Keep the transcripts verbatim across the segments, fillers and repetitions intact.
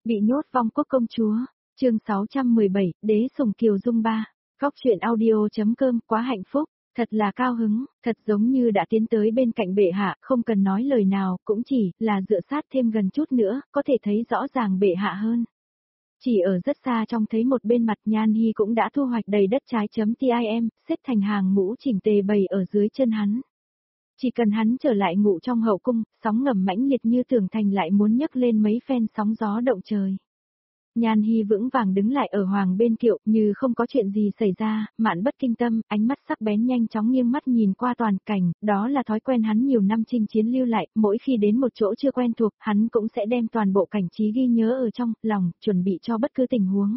Bị nhốt vong quốc công chúa, chương sáu trăm mười bảy, đế sủng Kiều Dung ba. Góc truyện audio.com, quá hạnh phúc, thật là cao hứng, thật giống như đã tiến tới bên cạnh bệ hạ, không cần nói lời nào, cũng chỉ là dựa sát thêm gần chút nữa, có thể thấy rõ ràng bệ hạ hơn. Chỉ ở rất xa trong thấy một bên mặt Nhan Hi cũng đã thu hoạch đầy đất trái chấm tim, xếp thành hàng ngũ chỉnh tề bày ở dưới chân hắn. Chỉ cần hắn trở lại ngụ trong hậu cung, sóng ngầm mãnh liệt như tường thành lại muốn nhấc lên mấy phen sóng gió động trời. Nhan Hi vững vàng đứng lại ở hoàng bên kiệu, như không có chuyện gì xảy ra, mạn bất kinh tâm, ánh mắt sắc bén nhanh chóng nghiêng mắt nhìn qua toàn cảnh, đó là thói quen hắn nhiều năm chinh chiến lưu lại, mỗi khi đến một chỗ chưa quen thuộc, hắn cũng sẽ đem toàn bộ cảnh trí ghi nhớ ở trong lòng, chuẩn bị cho bất cứ tình huống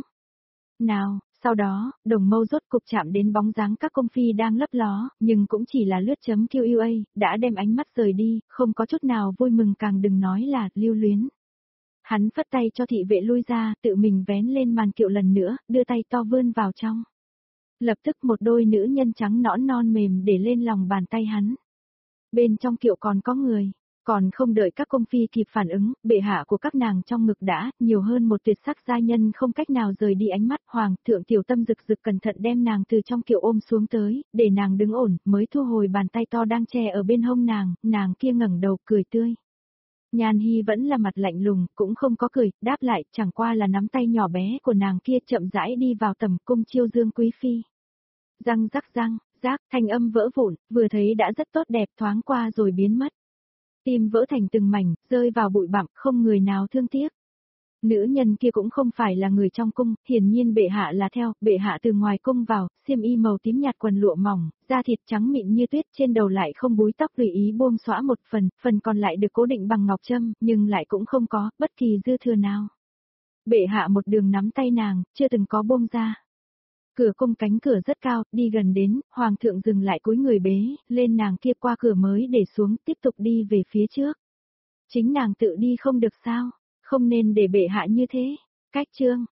nào. Sau đó, đồng mâu rốt cục chạm đến bóng dáng các công phi đang lấp ló, nhưng cũng chỉ là lướt chấm quy a, đã đem ánh mắt rời đi, không có chút nào vui mừng càng đừng nói là lưu luyến. Hắn phất tay cho thị vệ lui ra, tự mình vén lên màn kiệu lần nữa, đưa tay to vươn vào trong. Lập tức một đôi nữ nhân trắng nõn non mềm để lên lòng bàn tay hắn. Bên trong kiệu còn có người. Còn không đợi các công phi kịp phản ứng, bệ hạ của các nàng trong ngực đã, nhiều hơn một tuyệt sắc gia nhân không cách nào rời đi ánh mắt. Hoàng thượng tiểu tâm rực rực cẩn thận đem nàng từ trong kiệu ôm xuống tới, để nàng đứng ổn, mới thu hồi bàn tay to đang che ở bên hông nàng, nàng kia ngẩng đầu cười tươi. Nhan Hi vẫn là mặt lạnh lùng, cũng không có cười, đáp lại, chẳng qua là nắm tay nhỏ bé của nàng kia chậm rãi đi vào tầm cung chiêu dương quý phi. Răng rắc răng, rác, thanh âm vỡ vụn, vừa thấy đã rất tốt đẹp thoáng qua rồi biến mất. Tim vỡ thành từng mảnh, rơi vào bụi bặm, không người nào thương tiếc. Nữ nhân kia cũng không phải là người trong cung, hiển nhiên bệ hạ là theo, bệ hạ từ ngoài cung vào, xiêm y màu tím nhạt quần lụa mỏng, da thịt trắng mịn như tuyết, trên đầu lại không búi tóc tùy ý buông xõa một phần, phần còn lại được cố định bằng ngọc trâm, nhưng lại cũng không có bất kỳ dư thừa nào. Bệ hạ một đường nắm tay nàng, chưa từng có buông ra. Cửa cung cánh cửa rất cao, đi gần đến, hoàng thượng dừng lại cúi người bế, lên nàng kia qua cửa mới để xuống, tiếp tục đi về phía trước. Chính nàng tự đi không được sao, không nên để bệ hạ như thế. Cách chương,